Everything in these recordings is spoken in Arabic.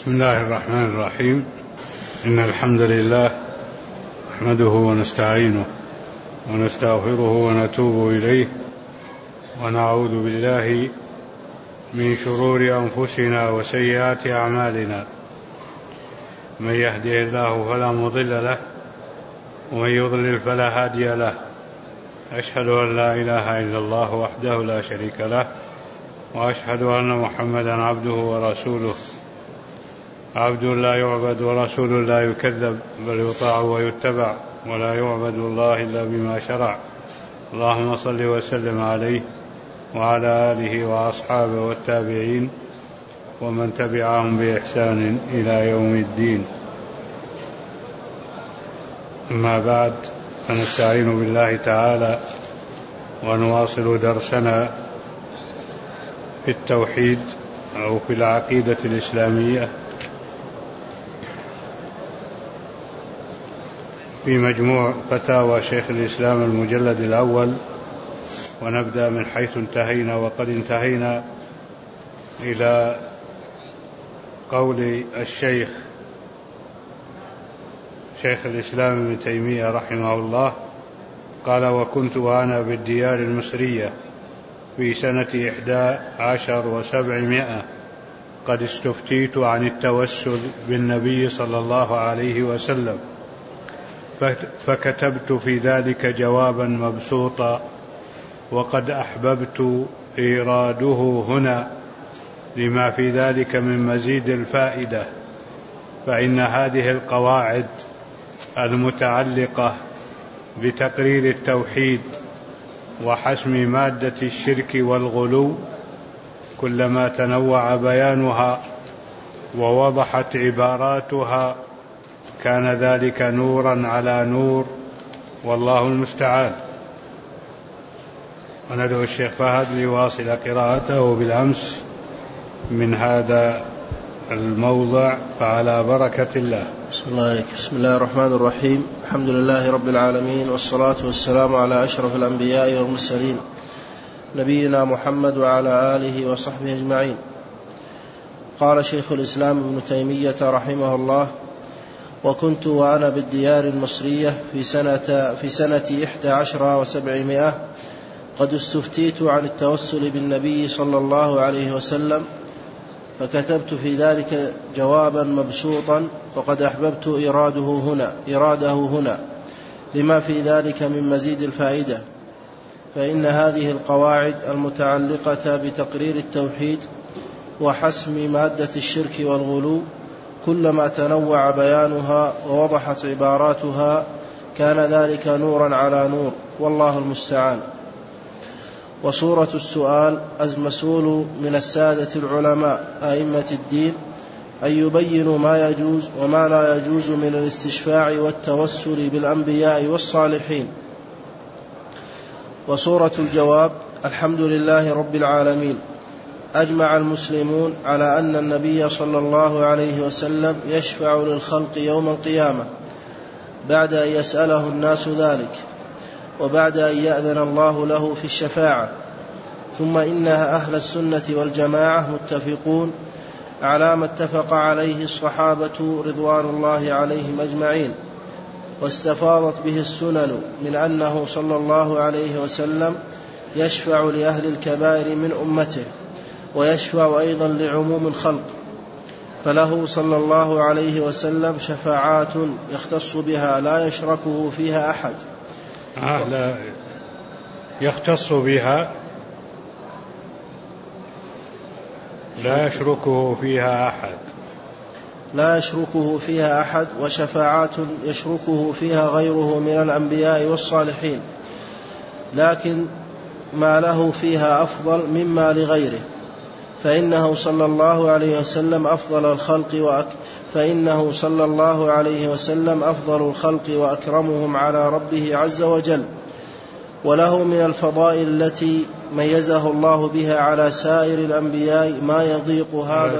بسم الله الرحمن الرحيم. إن الحمد لله نحمده ونستعينه ونستغفره ونتوب إليه ونعوذ بالله من شرور أنفسنا وسيئات أعمالنا. من يهده الله فلا مضل له ومن يضلل فلا هادي له. أشهد أن لا إله إلا الله وحده لا شريك له وأشهد أن محمدا عبده ورسوله. عبد لا يعبد ورسول لا يكذب بل يطاع ويتبع ولا يعبد الله إلا بما شرع. اللهم صل وسلم عليه وعلى آله وأصحابه والتابعين ومن تبعهم بإحسان إلى يوم الدين. أما بعد، فنستعين بالله تعالى ونواصل درسنا في التوحيد أو في العقيدة الإسلامية في مجموع فتاوى شيخ الإسلام المجلد الأول، ونبدأ من حيث انتهينا. وقد انتهينا إلى قول الشيخ الإسلام ابن تيمية رحمه الله قال: وكنت وأنا بالديار المصرية في سنة 11 و700 قد استفتيت عن التوسل بالنبي صلى الله عليه وسلم، فكتبت في ذلك جوابا مبسوطا، وقد أحببت إيراده هنا لما في ذلك من مزيد الفائدة. فإن هذه القواعد المتعلقة بتقرير التوحيد وحسم مادة الشرك والغلو كلما تنوع بيانها ووضحت عباراتها كان ذلك نورا على نور، والله المستعان. وندعو الشيخ فهد ليواصل قراءته بالأمس من هذا الموضع، فعلى بركة الله. بسم الله الرحمن الرحيم. الحمد لله رب العالمين، والصلاة والسلام على أشرف الأنبياء والمرسلين نبينا محمد وعلى آله وصحبه أجمعين. قال شيخ الإسلام ابن تيمية رحمه الله: وكنت وأنا بالديار المصرية في سنة 11 و700 قد استفتيت عن التوسل بالنبي صلى الله عليه وسلم، فكتبت في ذلك جوابا مبسوطا، وقد أحببت إراده هنا لما في ذلك من مزيد الفائدة. فإن هذه القواعد المتعلقة بتقرير التوحيد وحسم مادة الشرك والغلو كلما تنوع بيانها ووضحت عباراتها كان ذلك نورا على نور، والله المستعان. وصورة السؤال: المسؤول من السادة العلماء أئمة الدين أن يبينوا ما يجوز وما لا يجوز من الاستشفاع والتوسل بالأنبياء والصالحين. وصورة الجواب: الحمد لله رب العالمين، أجمع المسلمون على أن النبي صلى الله عليه وسلم يشفع للخلق يوم القيامة بعد أن يسأله الناس ذلك، وبعد أن يأذن الله له في الشفاعة. ثم إنها أهل السنة والجماعة متفقون على ما اتفق عليه الصحابة رضوان الله عليهم أجمعين، واستفاضت به السنن من أنه صلى الله عليه وسلم يشفع لأهل الكبائر من أمته، ويشفع أيضا لعموم الخلق، فله صلى الله عليه وسلم شفاعات يختص بها لا يشركه فيها أحد. لا يختص بها لا يشركه فيها أحد، وشفاعات يشركه فيها غيره من الأنبياء والصالحين، لكن ما له فيها أفضل مما لغيره، فإنه صلى الله عليه وسلم أفضل الخلق وأكرمهم على ربه عز وجل، وله من الفضائل التي ميزه الله بها على سائر الأنبياء ما يضيق هذا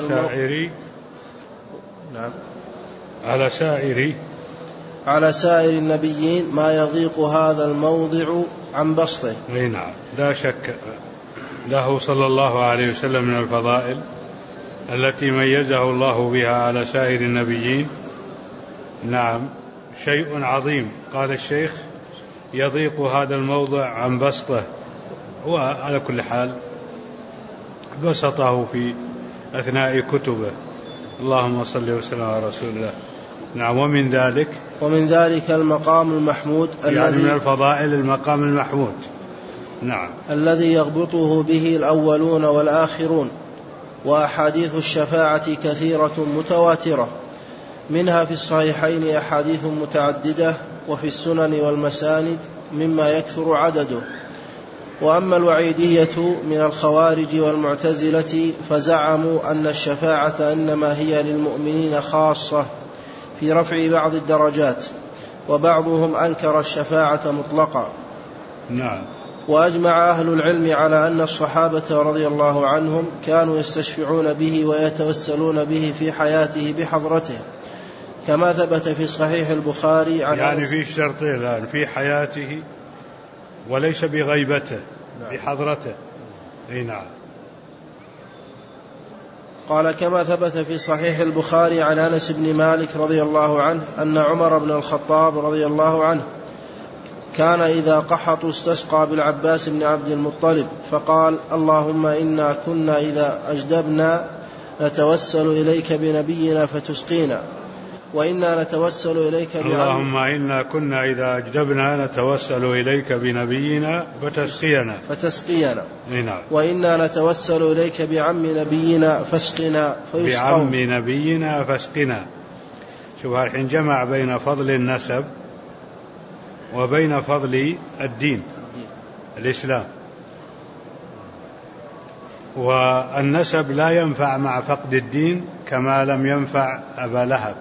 على سائر النبيين ما يضيق هذا الموضع عن بسطه. نعم، لا شك له صلى الله عليه وسلم من الفضائل التي ميزه الله بها على سائر النبيين. نعم، شيء عظيم. قال الشيخ: يضيق هذا الموضع عن بسطه، وعلى كل حال بسطه في أثناء كتبه. اللهم صل وسلم على رسول الله. نعم. ومن ذلك المقام المحمود، يعني من الفضائل المقام المحمود. نعم. الذي يغبطه به الأولون والآخرون. وأحاديث الشفاعة كثيرة متواترة، منها في الصحيحين أحاديث متعددة، وفي السنن والمساند مما يكثر عدده. وأما الوعيدية من الخوارج والمعتزلة فزعموا أن الشفاعة إنما هي للمؤمنين خاصة في رفع بعض الدرجات، وبعضهم أنكر الشفاعة مطلقا. نعم. وأجمع أهل العلم على أن الصحابة رضي الله عنهم كانوا يستشفعون به ويتوسلون به في حياته بحضرته، كما ثبت في صحيح البخاري عن يعني في شرطين الآن: في حياته وليس بغيبته. نعم. بحضرته. نعم. قال: كما ثبت في صحيح البخاري عن أنس بن مالك رضي الله عنه أن عمر بن الخطاب رضي الله عنه كان إذا قحطوا استسقى بالعباس بن عبد المطلب فقال: اللهم إنا كنا إذا أجدبنا نتوسل إليك بنبينا فتسقينا، وإنا نتوسل إليك اللهم إنا كنا إذا أجدبنا نتوسل إليك بنبينا فتسقينا. نعم. وإنا نتوسل إليك بعم نبينا فاسقنا بعم نبينا فاسقنا. شوف الحين جمع بين فضل النسب وبين فضل الدين الإسلام. والنسب لا ينفع مع فقد الدين كما لم ينفع أبا لهب،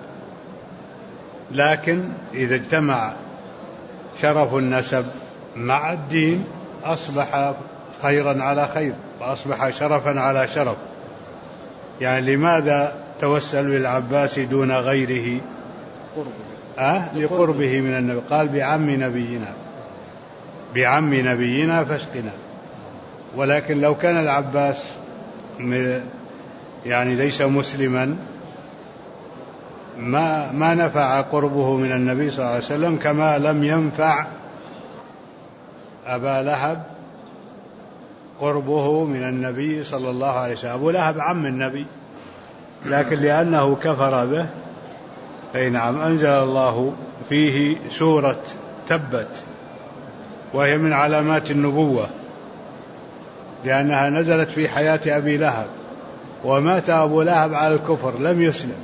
لكن إذا اجتمع شرف النسب مع الدين أصبح خيرا على خير، وأصبح شرفا على شرف. يعني لماذا توسل بالعباس دون غيره؟ لقربه من النبي. قال: بعم نبينا فاسقنا. ولكن لو كان العباس يعني ليس مسلما ما نفع قربه من النبي صلى الله عليه وسلم، كما لم ينفع أبا لهب قربه من النبي صلى الله عليه وسلم. أبو لهب عم النبي، لكن لأنه كفر به نعم أنزل الله فيه سورة تبت، وهي من علامات النبوة، لأنها نزلت في حياة أبي لهب، ومات أبو لهب على الكفر لم يسلم.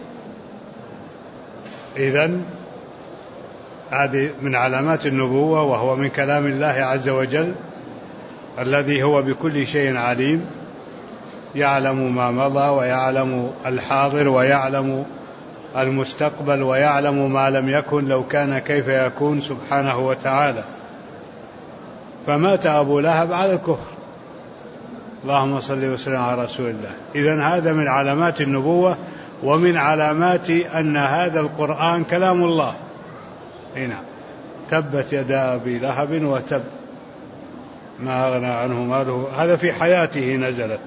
إذن هذه من علامات النبوة، وهو من كلام الله عز وجل الذي هو بكل شيء عليم، يعلم ما مضى ويعلم الحاضر ويعلم المستقبل ويعلم ما لم يكن لو كان كيف يكون سبحانه وتعالى. فمات أبو لهب على الكفر. اللهم صل وسلم على رسول الله. إذن هذا من علامات النبوة، ومن علامات أن هذا القرآن كلام الله. هنا تبت يدا أبي لهب وتب ما أغنى عنه ماله. هذا في حياته نزلت.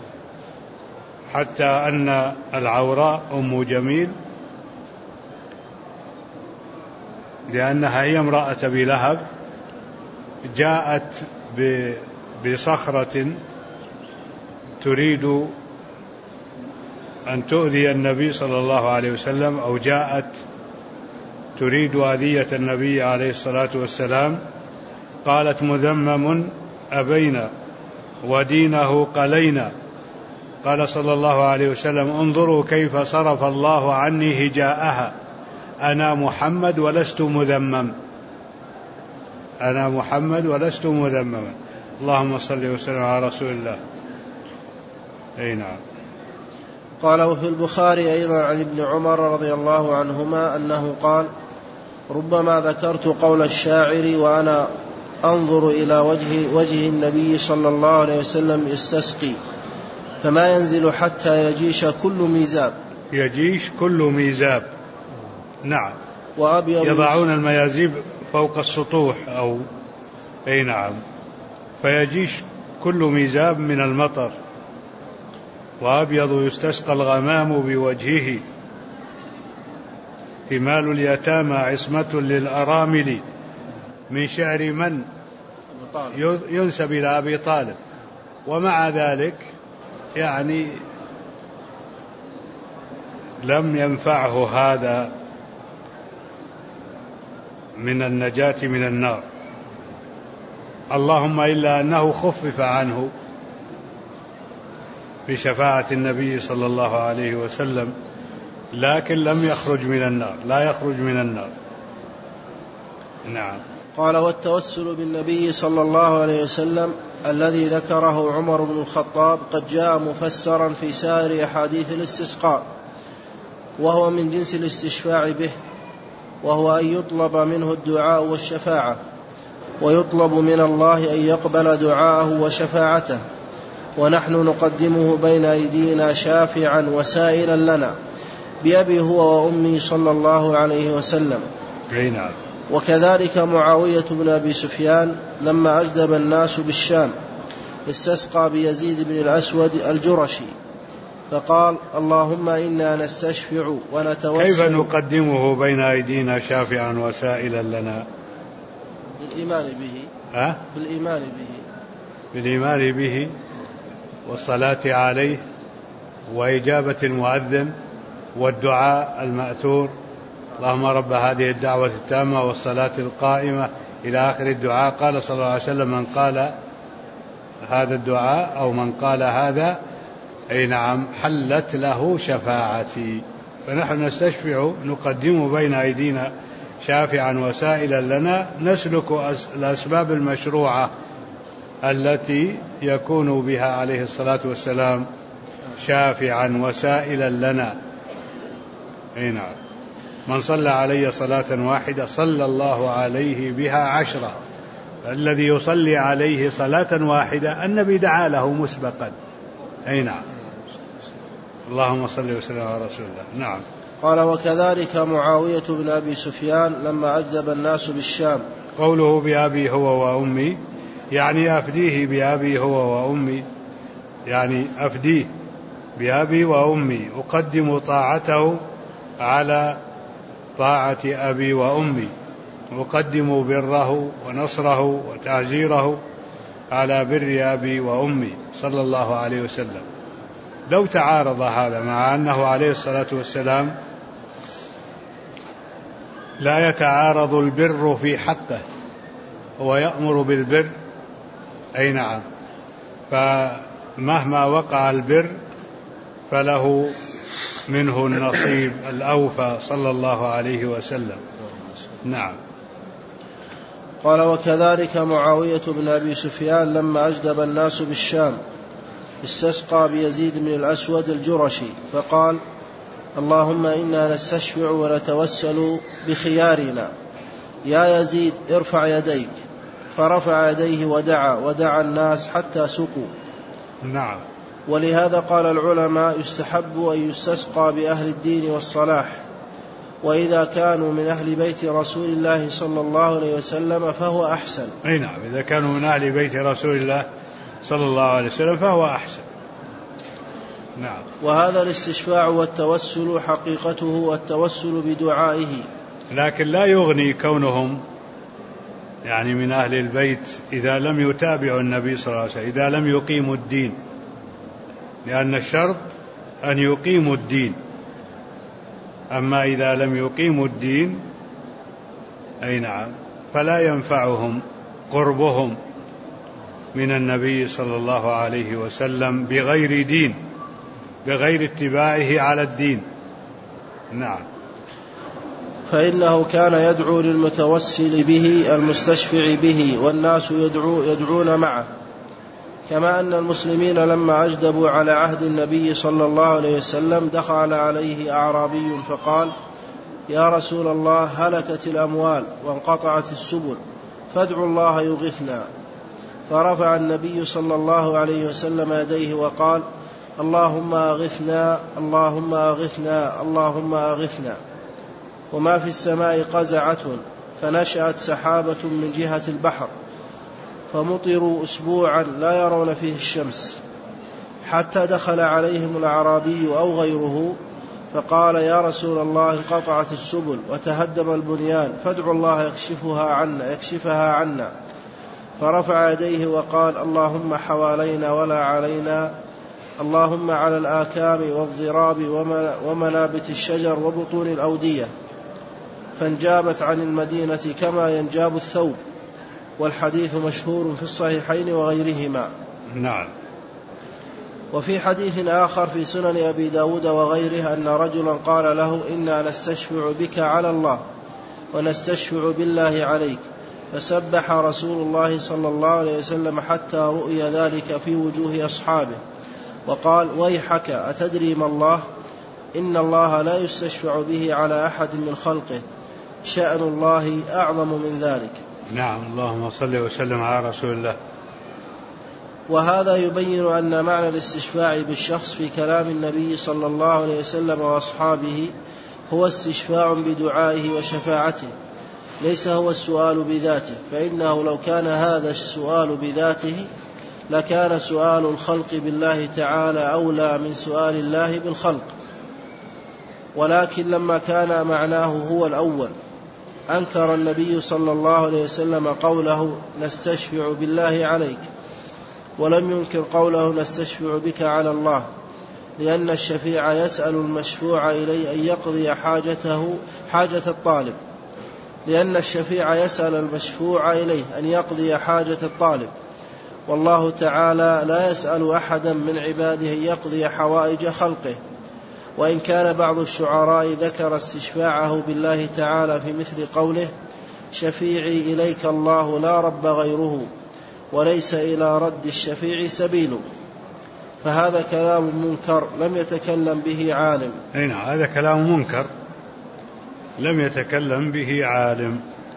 حتى أن العوراء أم جميل، لأنها هي امرأة أبي لهب، جاءت بصخرة تريد أن تؤذي النبي صلى الله عليه وسلم، أو جاءت تريد أذية النبي عليه الصلاة والسلام. قالت: مذمم أبينا ودينه قلينا. قال صلى الله عليه وسلم: انظروا كيف صرف الله عني هجاءها، أنا محمد ولست مذمم، أنا محمد ولست مذمما. اللهم صل وسلم على رسول الله. نعم. قال: وفي البخاري أيضا عن ابن عمر رضي الله عنهما أنه قال: ربما ذكرت قول الشاعر وأنا أنظر إلى وجه النبي صلى الله عليه وسلم يستسقي، فما ينزل حتى يجيش كل ميزاب. يجيش كل ميزاب. نعم. يضعون الميازيب فوق السطوح أو نعم، فيجيش كل ميزاب من المطر. وأبيض يستسقى الغمام بوجهه، ثمال اليتامى عصمة للأرامل، من شعر من ينسب إلى أبي طالب. ومع ذلك يعني لم ينفعه هذا من النجاة من النار، اللهم إلا أنه خفف عنه بشفاعة النبي صلى الله عليه وسلم، لكن لم يخرج من النار، لا يخرج من النار. نعم. قال: والتوسل بالنبي صلى الله عليه وسلم الذي ذكره عمر بن الخطاب قد جاء مفسرا في سائر أحاديث الاستسقاء، وهو من جنس الاستشفاع به، وهو أن يطلب منه الدعاء والشفاعة، ويطلب من الله أن يقبل دعاءه وشفاعته، ونحن نقدمه بين أيدينا شافعا وسائلا لنا بأبي هو وأمي صلى الله عليه وسلم. نعم. وكذلك معاوية بن أبي سفيان لما أجدب الناس بالشام استسقى بيزيد بن الأسود الجرشي فقال: اللهم إنا نستشفع ونتوسل. كيف نقدمه بين أيدينا شافعا وسائلا لنا؟ بالإيمان به. بالإيمان به والصلاة عليه وإجابة المؤذن والدعاء المأثور: اللهم رب هذه الدعوة التامة والصلاة القائمة إلى آخر الدعاء. قال صلى الله عليه وسلم: من قال هذا الدعاء أو من قال هذا نعم حلت له شفاعتي. فنحن نستشفع، نقدم بين أيدينا شافعا وسائلا لنا، نسلك الأسباب المشروعة التي يكون بها عليه الصلاة والسلام شافعا وسائلا لنا. نعم. من صلى علي صلاة واحدة صلى الله عليه بها 10. الذي يصلي عليه صلاة واحدة النبي دعا له مسبقا. نعم. اللهم صل وسلم على رسول الله. نعم. قال: وكذلك معاوية بن أبي سفيان لما أجدب الناس بالشام. قوله بأبي هو وأمي يعني أفديه بأبي هو وأمي، يعني أفديه بأبي وأمي، أقدم طاعته على طاعة أبي وأمي، أقدم بره ونصره وتعزيره على بر أبي وأمي صلى الله عليه وسلم. لو تعارض هذا مع أنه عليه الصلاة والسلام لا يتعارض البر في حقه، هو يأمر بالبر، أي نعم، فمهما وقع البر فله منه النصيب الأوفى صلى الله عليه وسلم. نعم. قال: وكذلك معاوية بن أبي سفيان لما أجدب الناس بالشام استسقى بيزيد بن الأسود الجرشي فقال: اللهم إنا نستشفع ونتوسل بخيارنا، يا يزيد ارفع يديك. فرفع يديه ودعا الناس حتى سقوا. نعم. ولهذا قال العلماء: يستحب أن يستسقى بأهل الدين والصلاح، وإذا كانوا من أهل بيت رسول الله صلى الله عليه وسلم فهو أحسن. أي نعم، إذا كانوا من أهل بيت رسول الله صلى الله عليه وسلم فهو أحسن. نعم. وهذا الاستشفاع والتوسل حقيقته التوسل بدعائه، لكن لا يغني كونهم يعني من أهل البيت إذا لم يتابعوا النبي صلى الله عليه وسلم، إذا لم يقيموا الدين، لأن الشرط أن يقيموا الدين. أما إذا لم يقيموا الدين أي نعم فلا ينفعهم قربهم من النبي صلى الله عليه وسلم بغير دين، بغير اتباعه على الدين. نعم. فإنه كان يدعو للمتوسل به المستشفع به، والناس يدعون معه، كما أن المسلمين لما أجدبوا على عهد النبي صلى الله عليه وسلم دخل عليه أعرابي فقال: يا رسول الله، هلكت الأموال وانقطعت السبل، فادعوا الله يغثنا. فرفع النبي صلى الله عليه وسلم يديه وقال: اللهم أغثنا، اللهم أغثنا، اللهم أغثنا. وما في السماء قزعة فنشأت سحابة من جهة البحر، فمطروا أسبوعا لا يرون فيه الشمس، حتى دخل عليهم الأعرابي أو غيره فقال: يا رسول الله، انقطعت السبل وتهدم البنيان، فادعوا الله يكشفها عنا. فرفع يديه وقال: اللهم حوالينا ولا علينا، اللهم على الآكام والضراب ومنابت الشجر وبطون الأودية، فانجابت عن المدينة كما ينجاب الثوب. والحديث مشهور في الصحيحين وغيرهما. نعم. وفي حديث آخر في سنن أبي داود وغيره أن رجلا قال له: إنا نستشفع بك على الله ونستشفع بالله عليك، فسبح رسول الله صلى الله عليه وسلم حتى رؤي ذلك في وجوه أصحابه، وقال: ويحك، أتدري ما الله؟ إن الله لا يستشفع به على أحد من خلقه، شأن الله أعظم من ذلك. نعم. اللهم صل وسلم على رسول الله. وهذا يبين أن معنى الاستشفاع بالشخص في كلام النبي صلى الله عليه وسلم وأصحابه هو استشفاع بدعائه وشفاعته، ليس هو السؤال بذاته، فإنه لو كان هذا السؤال بذاته لكان سؤال الخلق بالله تعالى أولى من سؤال الله بالخلق. ولكن لما كان معناه هو الأول أنكر النبي صلى الله عليه وسلم قوله: نستشفع بالله عليك، ولم ينكر قوله: نستشفع بك على الله، لأن الشفيع يسأل المشفوع إليه أن يقضي حاجة الطالب، لأن الشفيع يسأل المشفوع إليه أن يقضي حاجة الطالب، والله تعالى لا يسأل أحدا من عباده أن يقضي حوائج خلقه. وإن كان بعض الشعراء ذكر استشفاعه بالله تعالى في مثل قوله: شفيعي إليك الله لا رب غيره، وليس إلى رد الشفيع سبيل، فهذا كلام منكر لم يتكلم به عالم. نعم، هذا كلام منكر لم يتكلم به عالم.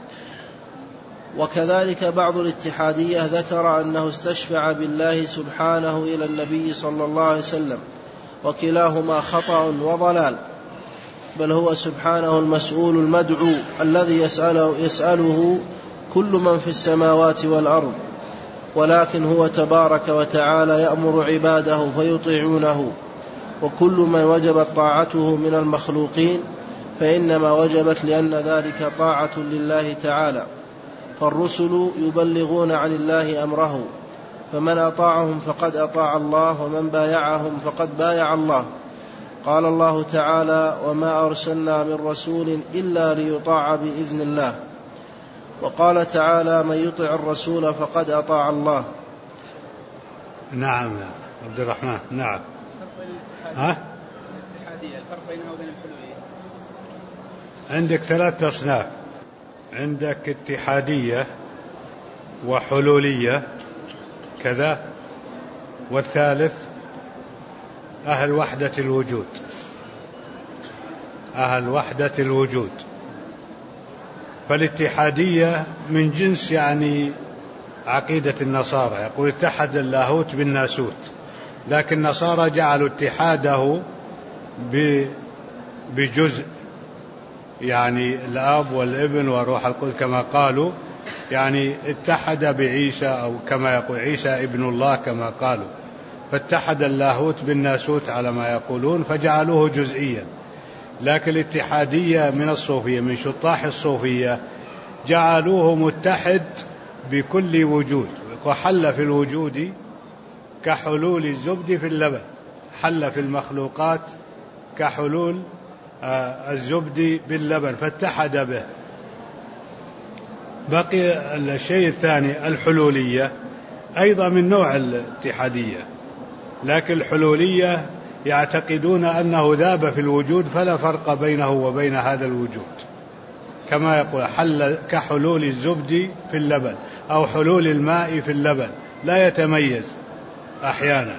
وكذلك بعض الاتحادية ذكر أنه استشفع بالله سبحانه إلى النبي صلى الله عليه وسلم، وكلاهما خطأ وضلال، بل هو سبحانه المسؤول المدعو الذي يسأله كل من في السماوات والأرض، ولكن هو تبارك وتعالى يأمر عباده فيطيعونه، وكل من وجبت طاعته من المخلوقين فإنما وجبت لأن ذلك طاعة لله تعالى. فالرسل يبلغون عن الله أمره، فمن أطاعهم فقد أطاع الله، ومن بايعهم فقد بايع الله. قال الله تعالى: وما أرسلنا من رسول إلا ليطاع بإذن الله. وقال تعالى: من يطع الرسول فقد أطاع الله. نعم عبد الرحمن. نعم. الفرق بينها وبين الحلولية. عندك 3 أصناف، عندك اتحادية وحلولية كذا، والثالث أهل وحدة الوجود. أهل وحدة الوجود. فالاتحادية من جنس يعني عقيدة النصارى، يقول اتحد اللاهوت بالناسوت، لكن النصارى جعلوا اتحاده بجزء، يعني الآب والابن والروح القدس كما قالوا، يعني اتحد بعيسى، أو كما يقول عيسى ابن الله كما قالوا، فاتحد اللاهوت بالناسوت على ما يقولون، فجعلوه جزئيا. لكن الاتحادية من الصوفية، من شطاح الصوفية، جعلوه متحد بكل وجود، وحل في الوجود كحلول الزبد في اللبن، حل في المخلوقات كحلول الزبد باللبن، فاتحد به. بقي الشيء الثاني الحلولية، أيضا من نوع الاتحادية، لكن الحلولية يعتقدون أنه ذاب في الوجود فلا فرق بينه وبين هذا الوجود، كما يقول حل كحلول الزبد في اللبن، أو حلول الماء في اللبن، لا يتميز أحيانا،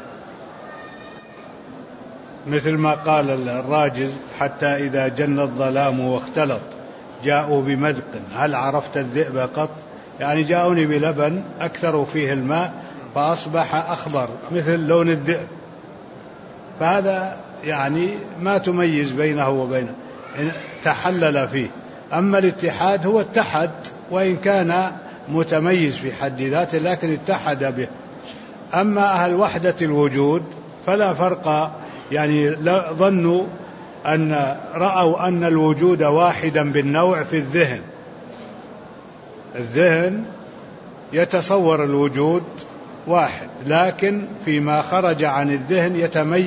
مثل ما قال الراجز: حتى إذا جن الظلام واختلط جاءوا بمذق هل عرفت الذئب قط، يعني جاءوني بلبن أكثروا فيه الماء فأصبح أخضر مثل لون الذئب، فهذا يعني ما تميز بينه وبينه، تحلل فيه. أما الاتحاد هو اتحد وإن كان متميز في حد ذاته، لكن اتحد به. أما أهل وحدة الوجود فلا فرق، يعني ظنوا رأوا أن الوجود واحدا بالنوع في الذهن يتصور الوجود واحد، لكن فيما خرج عن الذهن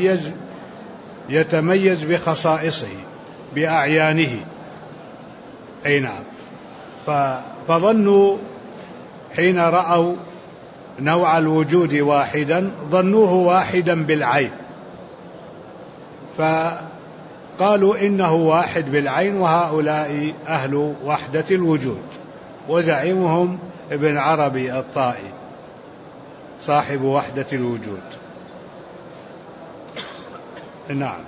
يتميز بخصائصه بأعيانه. أي نعم. فظنوا حين رأوا نوع الوجود واحدا ظنوه واحدا بالعين، فقالوا إنه واحد بالعين، وهؤلاء أهل وحدة الوجود، وزعيمهم ابن عربي الطائي صاحب وحدة الوجود. نعم.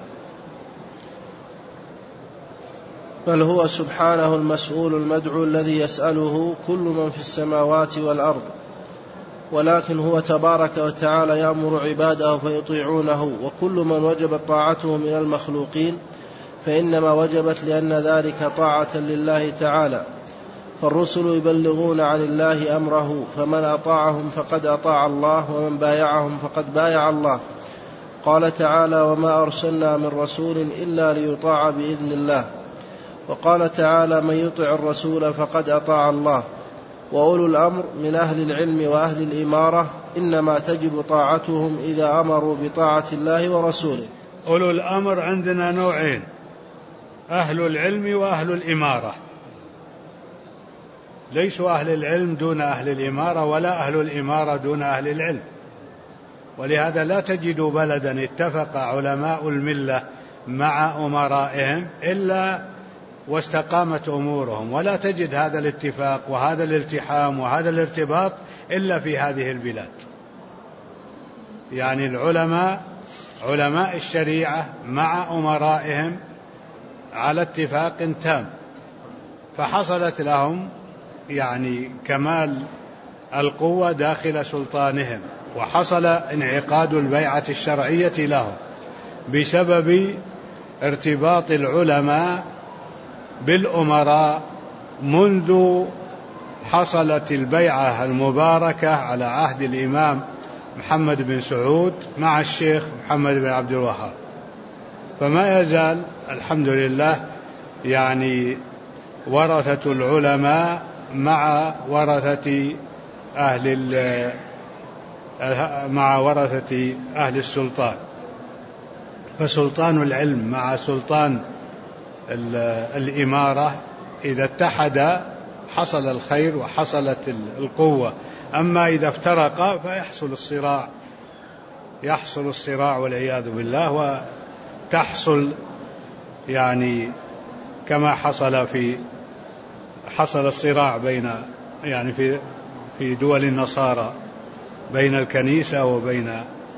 بل هو سبحانه المسؤول المدعو الذي يسأله كل من في السماوات والأرض، ولكن هو تبارك وتعالى يأمر عباده فيطيعونه، وكل من وجبت طاعته من المخلوقين فإنما وجبت لأن ذلك طاعة لله تعالى. فالرسل يبلغون عن الله أمره، فمن أطاعهم فقد أطاع الله، ومن بايعهم فقد بايع الله. قال تعالى: وما أرسلنا من رسول إلا ليطاع بإذن الله. وقال تعالى: من يطع الرسول فقد أطاع الله. وأولو الأمر من أهل العلم وأهل الإمارة إنما تجب طاعتهم إذا أمروا بطاعة الله ورسوله. أولو الأمر عندنا نوعين: أهل العلم وأهل الإمارة. ليسوا أهل العلم دون أهل الإمارة، ولا أهل الإمارة دون أهل العلم. ولهذا لا تجد بلدا اتفق علماء الملة مع أمرائهم إلا واستقامت أمورهم، ولا تجد هذا الاتفاق وهذا الالتحام وهذا الارتباط إلا في هذه البلاد. يعني علماء الشريعة مع أمرائهم على اتفاق تام، فحصلت لهم يعني كمال القوة داخل سلطانهم، وحصل انعقاد البيعة الشرعية لهم بسبب ارتباط العلماء بالأمراء منذ حصلت البيعة المباركة على عهد الإمام محمد بن سعود مع الشيخ محمد بن عبد الوهاب. فما يزال الحمد لله يعني ورثة العلماء مع ورثة أهل السلطان. فسلطان العلم مع سلطان الإمارة إذا اتحد حصل الخير وحصلت القوة. أما إذا افترقا يحصل الصراع والعياذ بالله، وتحصل يعني كما حصل الصراع بين يعني في دول النصارى بين الكنيسة وبين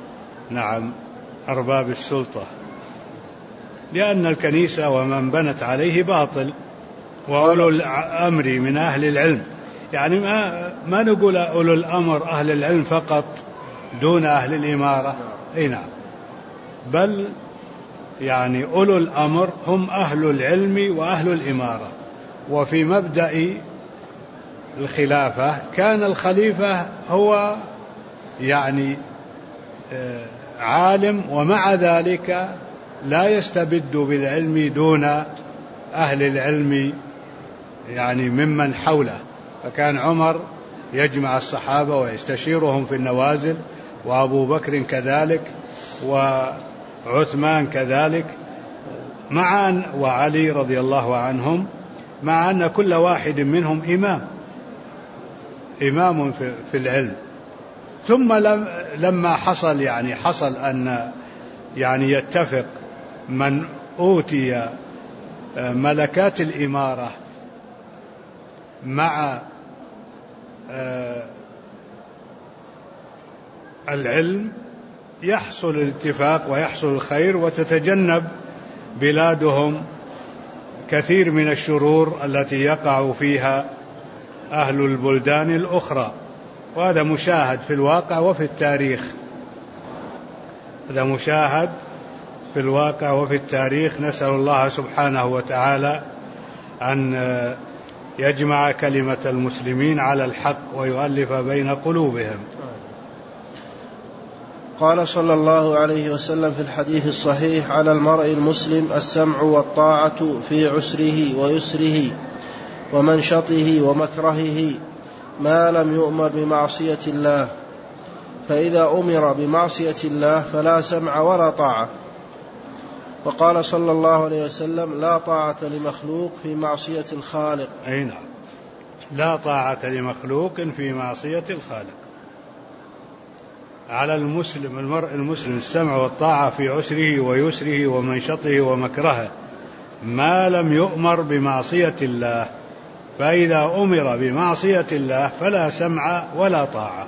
أرباب السلطة، لأن الكنيسة ومن بنت عليه باطل. وأولو الأمر من أهل العلم، يعني ما نقول أولو الأمر أهل العلم فقط دون أهل الإمارة. أي نعم، بل يعني أولو الأمر هم أهل العلم وأهل الإمارة. وفي مبدأ الخلافة كان الخليفة هو يعني عالم، ومع ذلك لا يستبد بالعلم دون أهل العلم يعني ممن حوله. فكان عمر يجمع الصحابة ويستشيرهم في النوازل، وأبو بكر كذلك، وعثمان كذلك، وعلي رضي الله عنهم، مع أن كل واحد منهم إمام في العلم. ثم لما حصل أن يعني يتفق من أوتي ملكات الإمارة مع العلم، يحصل الاتفاق ويحصل الخير، وتتجنب بلادهم كثير من الشرور التي يقع فيها أهل البلدان الأخرى. وهذا مشاهد في الواقع وفي التاريخ، نسأل الله سبحانه وتعالى أن يجمع كلمة المسلمين على الحق ويؤلف بين قلوبهم. قال صلى الله عليه وسلم في الحديث الصحيح: على المرء المسلم السمع والطاعة في عسره ويسره ومنشطه ومكرهه ما لم يؤمر بمعصية الله، فإذا أمر بمعصية الله فلا سمع ولا طاعة. وقال صلى الله عليه وسلم: لا طاعة لمخلوق في معصية الخالق. أي نعم، لا طاعة لمخلوق في معصية الخالق. على المسلم المرء المسلم السمع والطاعة في عسره ويسره ومنشطه ومكرهه ما لم يؤمر بمعصية الله، فإذا أمر بمعصية الله فلا سمع ولا طاعة.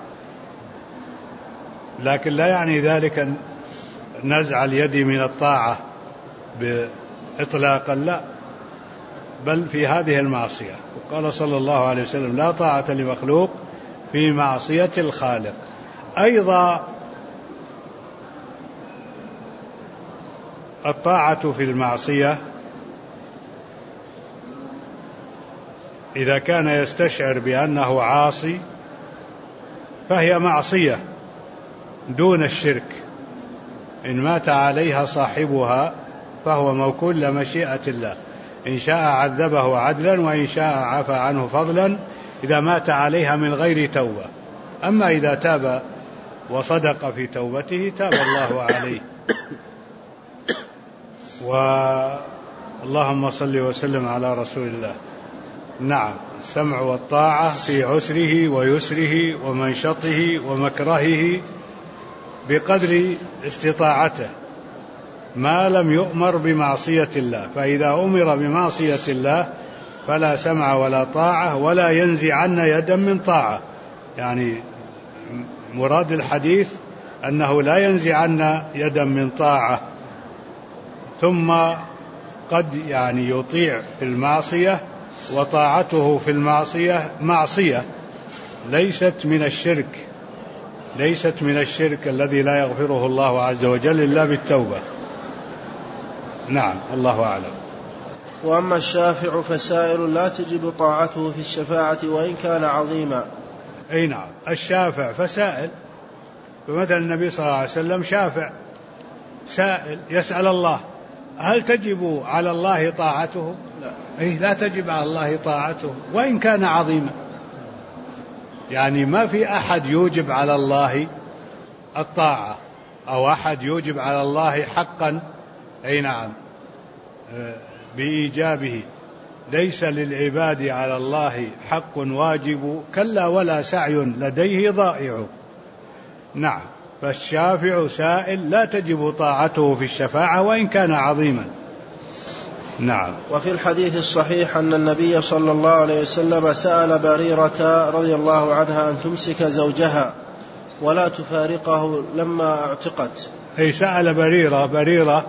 لكن لا يعني ذلك نزع اليد من الطاعة بإطلاقا، لا، بل في هذه المعصية. وقال صلى الله عليه وسلم: لا طاعة لمخلوق في معصية الخالق. أيضا الطاعة في المعصية إذا كان يستشعر بأنه عاصي فهي معصية دون الشرك، إن مات عليها صاحبها فهو موكول لمشيئة الله، إن شاء عذبه عدلا وإن شاء عفى عنه فضلا، إذا مات عليها من غير توبة. أما إذا تاب وصدق في توبته تاب الله عليه. اللهم صل وسلم على رسول الله. نعم، السمع والطاعة في عسره ويسره ومنشطه ومكرهه بقدر استطاعته ما لم يؤمر بمعصية الله، فإذا أمر بمعصية الله فلا سمع ولا طاعة، ولا ينزعن يدا من طاعة. يعني مراد الحديث أنه لا ينزعن يدا من طاعة، ثم قد يطيع في المعصية، وطاعته في المعصية معصية ليست من الشرك الذي لا يغفره الله عز وجل إلا بالتوبة. نعم، الله أعلم. وأما الشافع فسائر لا تجب طاعته في الشفاعة وإن كان عظيما. أي نعم، الشافع فسائل، فمثلا النبي صلى الله عليه وسلم شافع سائل يسأل الله، هل تجب على الله طاعته؟ لا تجب على الله طاعته وإن كان عظيما. يعني ما في أحد يوجب على الله الطاعة أو أحد يوجب على الله حقا، أي نعم، بإيجابه. ليس للعباد على الله حق واجب، كلا ولا سعي لديه ضائع. نعم، فالشافع سائل لا تجب طاعته في الشفاعة وإن كان عظيما. نعم. وفي الحديث الصحيح أن النبي صلى الله عليه وسلم سأل بريرة رضي الله عنها أن تمسك زوجها ولا تفارقه لما اعتقت. أي سأل بريرة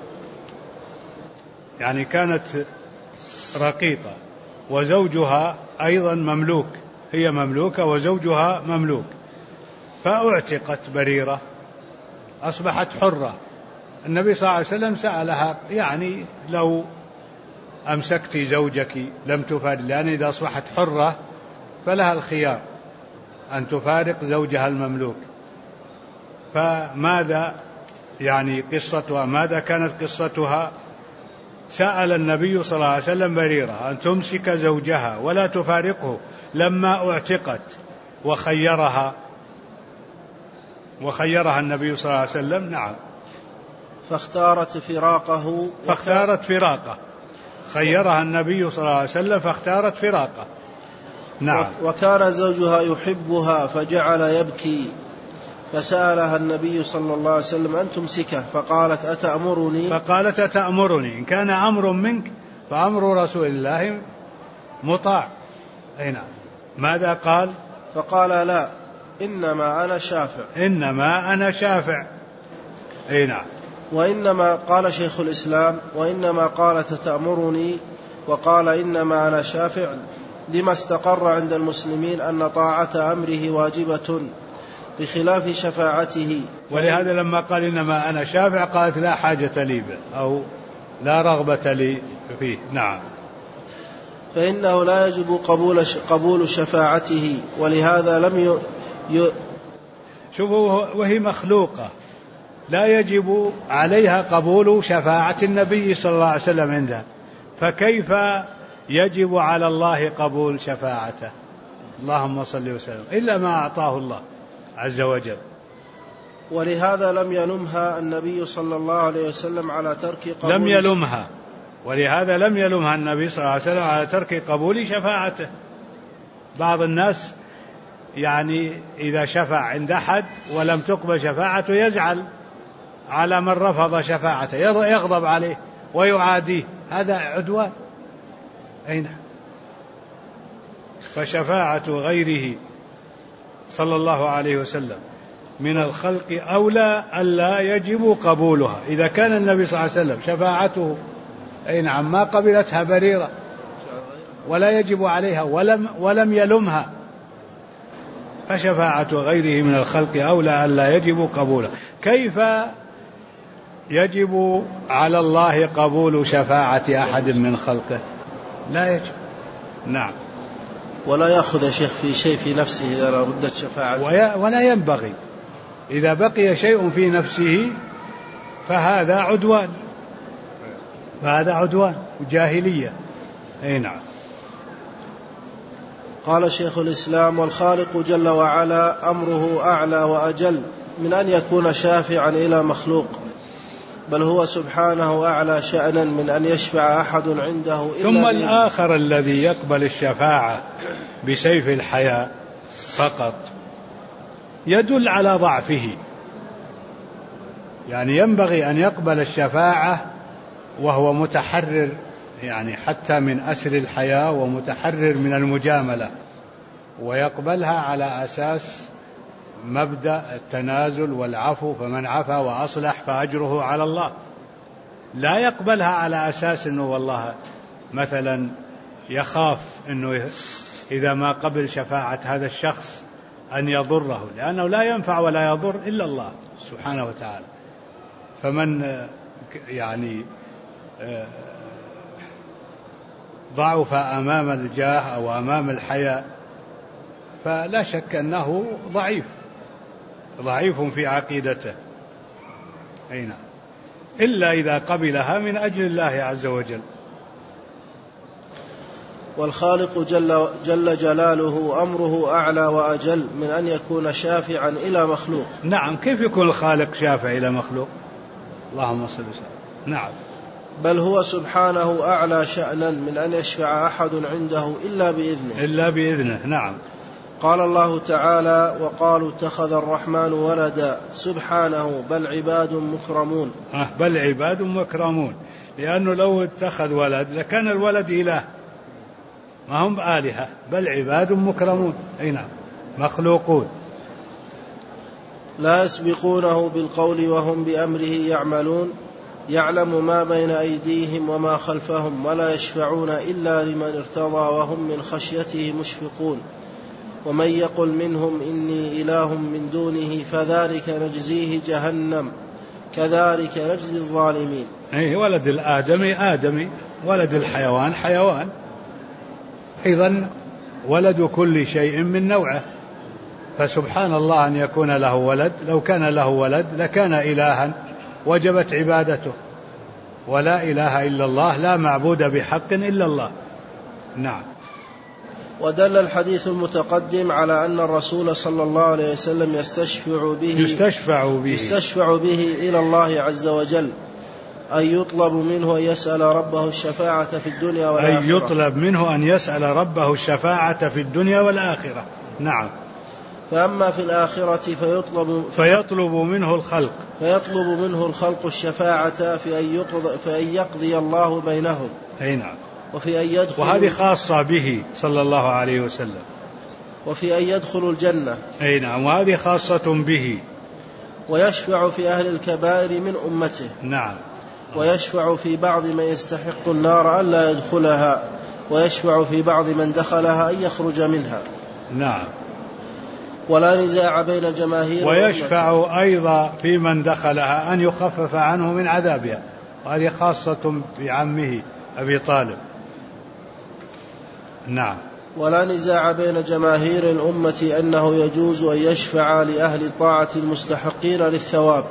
يعني كانت رقيقة، وزوجها أيضا مملوك، هي مملوكة وزوجها مملوك، فاعتقت بريرة أصبحت حرة. النبي صلى الله عليه وسلم سألها: يعني لو أمسكت زوجك لم تفارق، لأن إذا أصبحت حرة فلها الخيار أن تفارق زوجها المملوك. فماذا قصتها؟ ماذا كانت قصتها؟ سأل النبي صلى الله عليه وسلم بريرة أن تمسك زوجها ولا تفارقه لما اعتقت، وخيرها النبي صلى الله عليه وسلم. نعم، فاختارت فراقه. خيرها النبي صلى الله عليه وسلم فاختارت فراقه. نعم. وكان زوجها يحبها فجعل يبكي، فسألها النبي صلى الله عليه وسلم أن تمسكه، فقالت: أتأمرني؟ إن كان أمر منك فأمر رسول الله مطاع. أي نعم. ماذا قال؟ فقال: لا، إنما أنا شافع. أي نعم. وإنما قال شيخ الإسلام: وإنما قال تأمرني وقال إنما أنا شافع لما استقر عند المسلمين أن طاعة أمره واجبة بخلاف شفاعته. ولهذا لما قال إنما أنا شافع قالت: لا حاجة لي به، أو لا رغبة لي فيه. نعم. فإنه لا يجب قبول شفاعته، ولهذا لم شوفوا، وهي مخلوقة لا يجب عليها قبول شفاعة النبي صلى الله عليه وسلم عندها، فكيف يجب على الله قبول شفاعته؟ اللهم صل وسلم، إلا ما أعطاه الله عز وجل. ولهذا لم يلمها النبي صلى الله عليه وسلم على ترك قبول، لم يلمها، ولهذا لم يلمها النبي صلى الله عليه وسلم على ترك قبول شفاعته. بعض الناس يعني إذا شفع عند أحد ولم تقبل شفاعته يزعل على من رفض شفاعته، يغضب عليه ويعاديه، هذا عدوان. أين؟ فشفاعة غيره صلى الله عليه وسلم من الخلق أولى ألا يجب قبولها. إذا كان النبي صلى الله عليه وسلم شفاعته أي نعم ما قبلتها بريرة ولا يجب عليها ولم يلمها، فشفاعة غيره من الخلق أولى ألا يجب قبولها. كيف يجب على الله قبول شفاعة أحد من خلقه؟ لا يجب. نعم. ولا يأخذ شيخ في شيء في نفسه إذا ردت شفاعته، ولا ينبغي. إذا بقي شيء في نفسه فهذا عدوان، وجاهلية. أي نعم. قال شيخ الإسلام: والخالق جل وعلا أمره أعلى وأجل من أن يكون شافعا إلى مخلوق، بل هو سبحانه أعلى شأنا من أن يشفع أحد عنده إلا ثم الآخر الذي يقبل الشفاعة بسيف الحياة فقط يدل على ضعفه. يعني ينبغي أن يقبل الشفاعة وهو متحرر، يعني حتى من أسر الحياة ومتحرر من المجاملة، ويقبلها على أساس مبدأ التنازل والعفو، فمن عفا وأصلح فأجره على الله. لا يقبلها على أساس أنه والله مثلا يخاف أنه إذا ما قبل شفاعة هذا الشخص أن يضره، لأنه لا ينفع ولا يضر إلا الله سبحانه وتعالى. فمن يعني ضعف أمام الجاه أو أمام الحياة فلا شك أنه ضعيف في عقيدته. أي نعم. إلا إذا قبلها من أجل الله عز وجل. والخالق جل جلاله أمره أعلى وأجل من أن يكون شافعا إلى مخلوق. نعم. كيف يكون الخالق شافع إلى مخلوق؟ اللهم صل وسلم. نعم. بل هو سبحانه أعلى شأنا من أن يشفع أحد عنده إلا بإذنه. نعم. قال الله تعالى: وقالوا اتخذ الرحمن ولدا سبحانه بل عباد مكرمون. بل عباد مكرمون، لأنه لو اتخذ ولد لكان الولد إله، ما هم آلهة، بل عباد مكرمون. أي نعم، مخلوقون. لا يسبقونه بالقول وهم بأمره يعملون، يعلم ما بين أيديهم وما خلفهم، ولا يشفعون إلا لمن ارتضى وهم من خشيته مشفقون. ومن يقل منهم إني إله من دونه فذلك نجزيه جهنم كذلك نجزي الظالمين. أي ولد آدمي، ولد الحيوان حيوان، أيضا ولد كل شيء من نوعه. فسبحان الله أن يكون له ولد، لو كان له ولد لكان إلها وجبت عبادته، ولا إله إلا الله، لا معبود بحق إلا الله. نعم. ودل الحديث المتقدم على أن الرسول صلى الله عليه وسلم يستشفع به إلى الله عز وجل، أن يطلب منه أن يسأل ربه الشفاعة في الدنيا والآخرة. أن يطلب منه أن يسأل ربه الشفاعة في الدنيا والآخرة. نعم. فأما في الآخرة فيطلب منه الخلق الشفاعة في أن يقضي الله بينهم. أي نعم. وفي أن يدخل، وهذه خاصة به صلى الله عليه وسلم. وفي أن يدخل الجنة. أي نعم، وهذه خاصة به. ويشفع في أهل الكبائر من أمته. نعم. ويشفع في بعض من يستحق النار ألا يدخلها، ويشفع في بعض من دخلها أن يخرج منها. نعم. ولا نزاع بين الجماهير. ويشفع أيضا في من دخلها أن يخفف عنه من عذابها، وهذه خاصة بعمه أبي طالب. نعم. ولا نزاع بين جماهير الأمة أنه يجوز أن يشفع لأهل الطاعة المستحقين للثواب.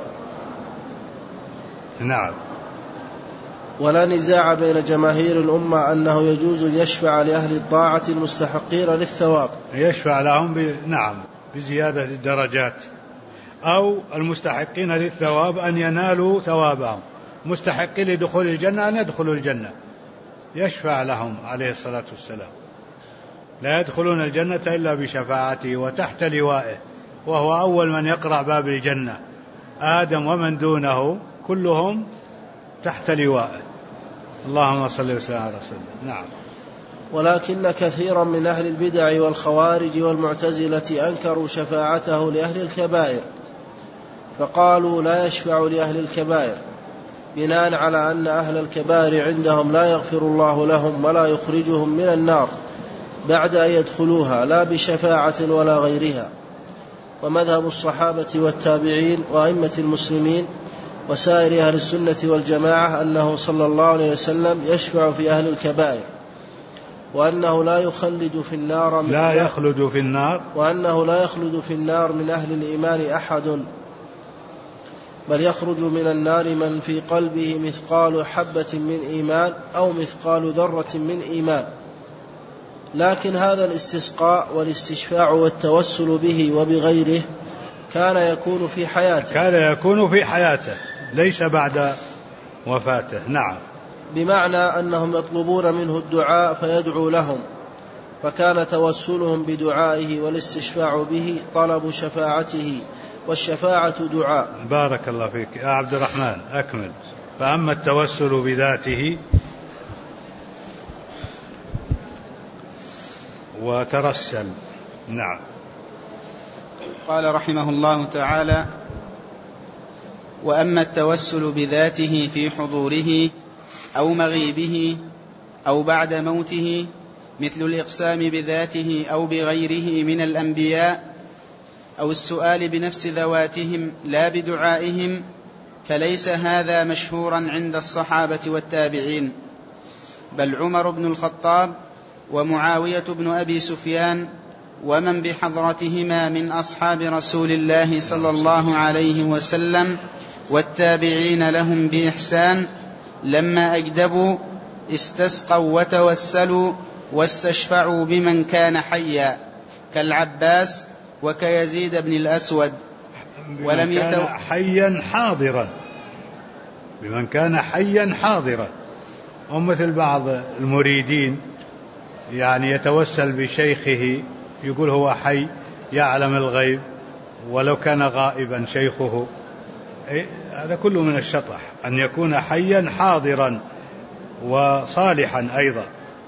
نعم. ولا نزاع بين جماهير الأمة أنه يجوز أن يشفع لأهل الطاعة المستحقين للثواب، يشفع لهم نعم بزيادة الدرجات، أو المستحقين للثواب أن ينالوا ثوابهم، مستحقين لدخول الجنة أن يدخلوا الجنة، يشفع لهم عليه الصلاة والسلام. لا يدخلون الجنة إلا بشفاعته وتحت لوائه، وهو أول من يقرع باب الجنة، آدم ومن دونه كلهم تحت لوائه. اللهم صل وسلم على رسوله. نعم. ولكن كثيرا من أهل البدع والخوارج والمعتزلة أنكروا شفاعته لأهل الكبائر، فقالوا لا يشفع لأهل الكبائر، بناء على أن أهل الكبائر عندهم لا يغفر الله لهم ولا يخرجهم من النار بعد أن يدخلوها، لا بشفاعة ولا غيرها. ومذهب الصحابة والتابعين وأئمة المسلمين وسائر أهل السنة والجماعة أنه صلى الله عليه وسلم يشفع في أهل الكبائر، وأنه لا يخلد في النار وأنه لا يخلد في النار من أهل الإيمان أحد، بل يخرج من النار من في قلبه مثقال حبة من إيمان أو مثقال ذرة من إيمان. لكن هذا الاستسقاء والاستشفاع والتوسل به وبغيره كان يكون في حياته ليس بعد وفاته. نعم. بمعنى أنهم يطلبون منه الدعاء فيدعو لهم، فكان توسلهم بدعائه والاستشفاع به طلب شفاعته، والشفاعة دعاء. بارك الله فيك يا عبد الرحمن، أكمل. فأما التوسل بذاته وترسل. نعم. قال رحمه الله تعالى: وأما التوسل بذاته في حضوره أو مغيبه أو بعد موته، مثل الإقسام بذاته أو بغيره من الأنبياء، أو السؤال بنفس ذواتهم لا بدعائهم، فليس هذا مشهورا عند الصحابة والتابعين، بل عمر بن الخطاب ومعاوية بن أبي سفيان ومن بحضرتهما من أصحاب رسول الله صلى الله عليه وسلم والتابعين لهم بإحسان، لما أجدبوا استسقوا وتوسلوا واستشفعوا بمن كان حيا كالعباس وكيزيد بن الأسود، ولم حيا حاضرا، بمن كان حيا حاضرا. ومثل بعض المريدين يعني يتوسل بشيخه، يقول هو حي يعلم الغيب ولو كان غائبا شيخه. هذا كله من الشطح، أن يكون حيا حاضرا وصالحا أيضا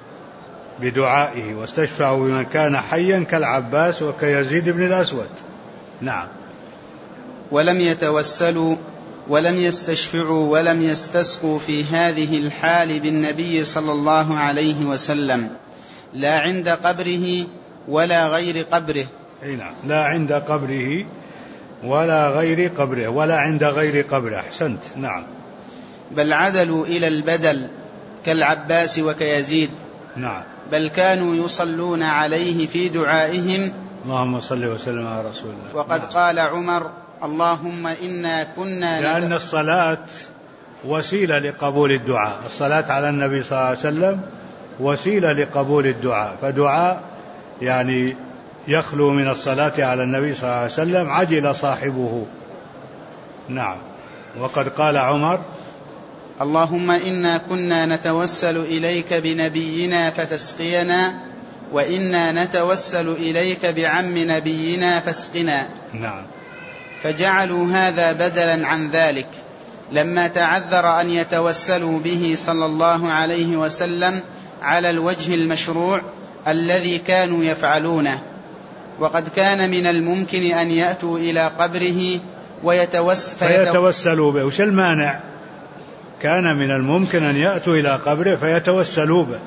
بدعائه، واستشفعوا بمن كان حيا كالعباس وكيزيد بن الأسود. نعم. ولم يتوسلوا ولم يستشفعوا ولم يستسقوا في هذه الحال بالنبي صلى الله عليه وسلم، لا عند قبره ولا غير قبره. نعم. لا عند قبره ولا غير قبره ولا عند غير قبره. أحسنت. نعم. بل عدلوا إلى البدل كالعباس وكيزيد. نعم. بل كانوا يصلون عليه في دعائهم. اللهم صل وسلم على رسول الله. وقد قال عمر: اللهم إنا كنا لأن الصلاة وسيلة لقبول الدعاء، الصلاة على النبي صلى الله عليه وسلم وسيلة لقبول الدعاء، فدعاء يعني يخلو من الصلاة على النبي صلى الله عليه وسلم عجل صاحبه. نعم. وقد قال عمر: اللهم إنا كنا نتوسل إليك بنبينا فتسقينا، وإنا نتوسل إليك بعم نبينا فاسقنا. نعم. فجعلوا هذا بدلا عن ذلك، لما تعذر أن يتوسلوا به صلى الله عليه وسلم على الوجه المشروع الذي كانوا يفعلونه. وقد كان من الممكن أن يأتوا إلى قبره فيتوسلوا به. وش المانع؟ كان من الممكن أن يأتوا إلى قبره فيتوسلوا به،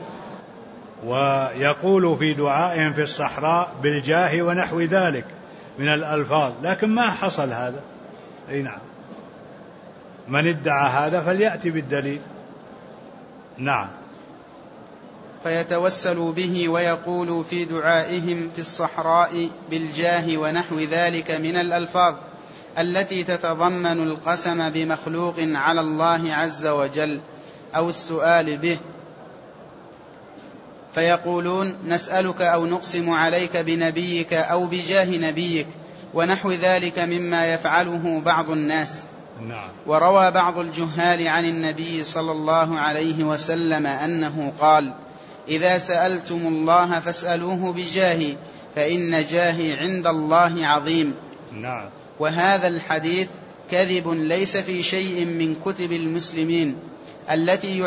ويقولوا في دعائهم في الصحراء بالجاه ونحو ذلك من الألفاظ، لكن ما حصل هذا. أي نعم. من ادعى هذا فليأتي بالدليل. نعم. فيتوسلوا به ويقولوا في دعائهم في الصحراء بالجاه ونحو ذلك من الألفاظ التي تتضمن القسم بمخلوق على الله عز وجل أو السؤال به، فيقولون نسألك أو نقسم عليك بنبيك أو بجاه نبيك ونحو ذلك مما يفعله بعض الناس. وروى بعض الجهال عن النبي صلى الله عليه وسلم أنه قال: إذا سألتم الله فاسألوه بجاهي فإن جاهي عند الله عظيم. وهذا الحديث كذب ليس في شيء من كتب المسلمين التي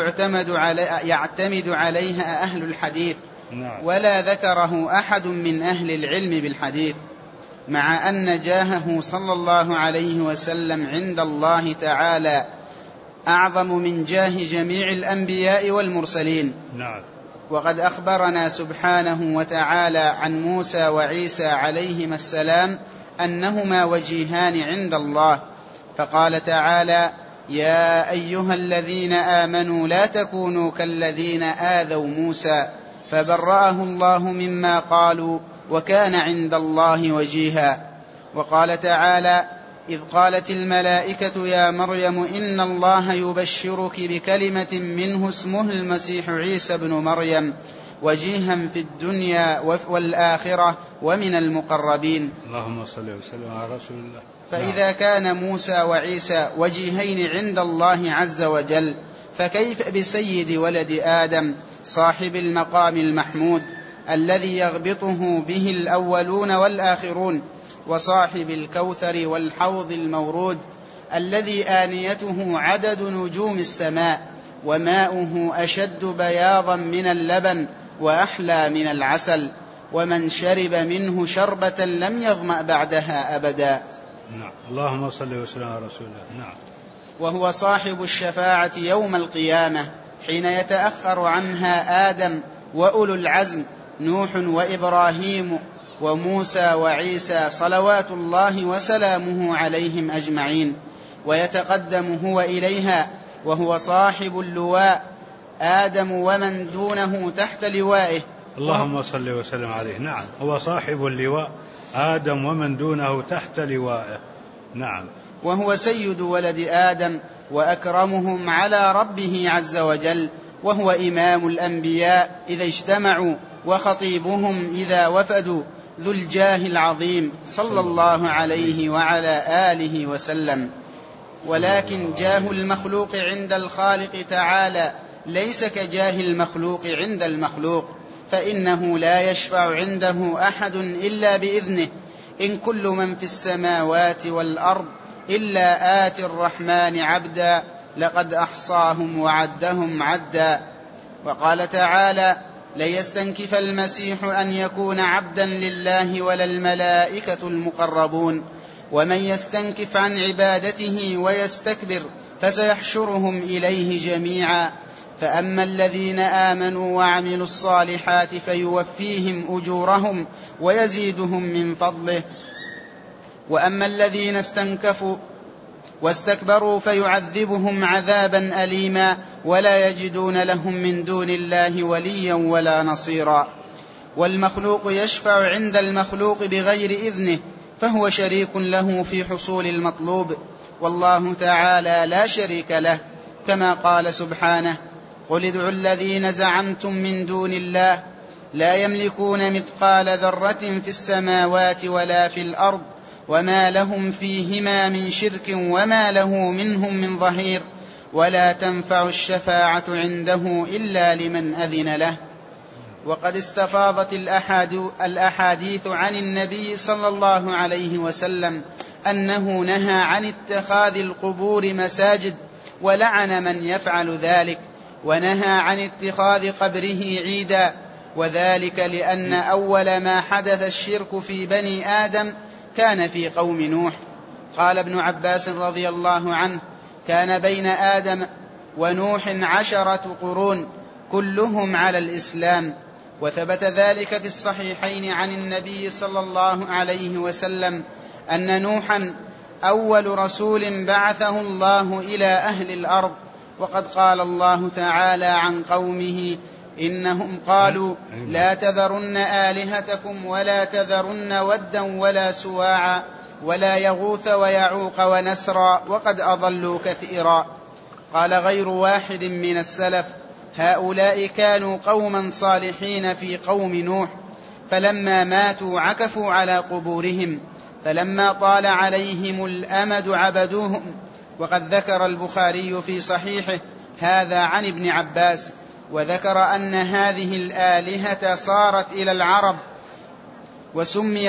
يعتمد عليها أهل الحديث، ولا ذكره أحد من أهل العلم بالحديث، مع أن جاهه صلى الله عليه وسلم عند الله تعالى أعظم من جاه جميع الأنبياء والمرسلين. وقد أخبرنا سبحانه وتعالى عن موسى وعيسى عليهما السلام أنهما وجيهان عند الله، فقال تعالى: يا أيها الذين آمنوا لا تكونوا كالذين آذوا موسى فبرأه الله مما قالوا وكان عند الله وجيها. وقال تعالى: إذ قالت الملائكة يا مريم إن الله يبشرك بكلمة منه اسمه المسيح عيسى بن مريم وجيها في الدنيا والآخرة ومن المقربين. اللهم صل وسلم على رسول الله. فإذا كان موسى وعيسى وجيهين عند الله عز وجل، فكيف بسيد ولد آدم صاحب المقام المحمود الذي يغبطه به الأولون والآخرون، وصاحب الكوثر والحوض المورود الذي آنيته عدد نجوم السماء وماؤه أشد بياضا من اللبن وأحلى من العسل، ومن شرب منه شربة لم يظمأ بعدها أبدا. اللهم صل وسلم على رسول الله. وهو صاحب الشفاعة يوم القيامة حين يتأخر عنها آدم وأولو العزم نوح وإبراهيم وموسى وعيسى صلوات الله وسلامه عليهم أجمعين، ويتقدم هو إليها وهو صاحب اللواء آدم ومن دونه تحت لوائه. اللهم صل وسلم عليه. هو صاحب اللواء آدم ومن دونه تحت لوائه. وهو سيد ولد آدم وأكرمهم على ربه عز وجل، وهو إمام الأنبياء إذا اجتمعوا وخطيبهم إذا وفدوا، ذو الجاه العظيم صلى الله عليه وعلى آله وسلم. ولكن جاه المخلوق عند الخالق تعالى ليس كجاه المخلوق عند المخلوق، فإنه لا يشفع عنده أحد إلا بإذنه، إن كل من في السماوات والأرض إلا آتي الرحمن عبدا لقد أحصاهم وعدهم عدا. وقال تعالى: لن يستنكف المسيح أن يكون عبدا لله ولا الملائكة المقربون، ومن يستنكف عن عبادته ويستكبر فسيحشرهم إليه جميعا. فأما الذين آمنوا وعملوا الصالحات فيوفيهم أجورهم ويزيدهم من فضله، وأما الذين استنكفوا واستكبروا فيعذبهم عذابا أليما ولا يجدون لهم من دون الله وليا ولا نصيرا. والمخلوق يشفع عند المخلوق بغير إذنه، فهو شريك له في حصول المطلوب، والله تعالى لا شريك له، كما قال سبحانه: قل ادعوا الذين زعمتم من دون الله لا يملكون مثقال ذرة في السماوات ولا في الأرض وما لهم فيهما من شرك وما له منهم من ظهير ولا تنفع الشفاعة عنده إلا لمن أذن له. وقد استفاضت الأحاديث عن النبي صلى الله عليه وسلم أنه نهى عن اتخاذ القبور مساجد، ولعن من يفعل ذلك، ونهى عن اتخاذ قبره عيدا، وذلك لأن أول ما حدث الشرك في بني آدم كان في قوم نوح. قال ابن عباس رضي الله عنه: كان بين آدم ونوح 10 قرون كلهم على الإسلام. وثبت ذلك في الصحيحين عن النبي صلى الله عليه وسلم أن نوحا أول رسول بعثه الله إلى أهل الأرض. وقد قال الله تعالى عن قومه: إنهم قالوا لا تذرن آلهتكم ولا تذرن ودا ولا سواعا ولا يغوث ويعوق ونسرا وقد أضلوا كثيرا. قال غير واحد من السلف: هؤلاء كانوا قوما صالحين في قوم نوح، فلما ماتوا عكفوا على قبورهم، فلما طال عليهم الأمد عبدوهم. وقد ذكر البخاري في صحيحه هذا عن ابن عباس، وذكر أن هذه الآلهة صارت إلى العرب وسمى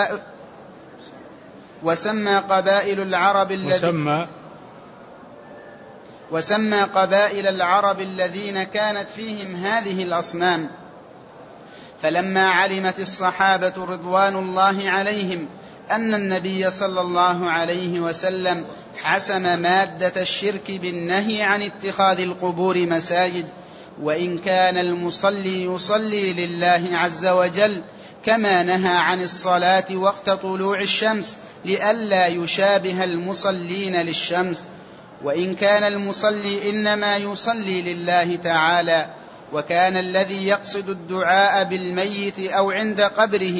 قبائل العرب الذين كانت فيهم هذه الأصنام. فلما علمت الصحابة رضوان الله عليهم أن النبي صلى الله عليه وسلم حسم مادة الشرك بالنهي عن اتخاذ القبور مساجد، وإن كان المصلي يصلي لله عز وجل كما نهى عن الصلاة وقت طلوع الشمس لئلا يشابه المصلين للشمس، وإن كان المصلي إنما يصلي لله تعالى، وكان الذي يقصد الدعاء بالميت أو عند قبره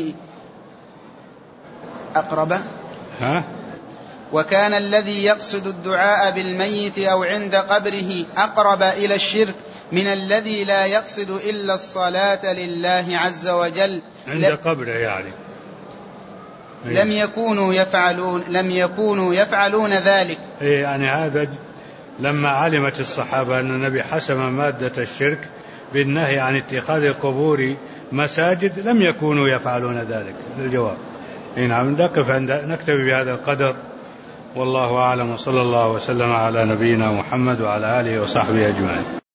وكان الذي يقصد الدعاء بالميت أو عند قبره أقرب إلى الشرك من الذي لا يقصد إلا الصلاة لله عز وجل عند قبره، يعني لم يكونوا يفعلون ذلك. يعني هذا لما علمت الصحابة أن النبي حسم مادة الشرك بالنهي عن اتخاذ القبور مساجد لم يكونوا يفعلون ذلك. الجواب نعم. نكتفي بهذا القدر، والله أعلم، وصلى الله وسلم على نبينا محمد وعلى آله وصحبه أجمعين.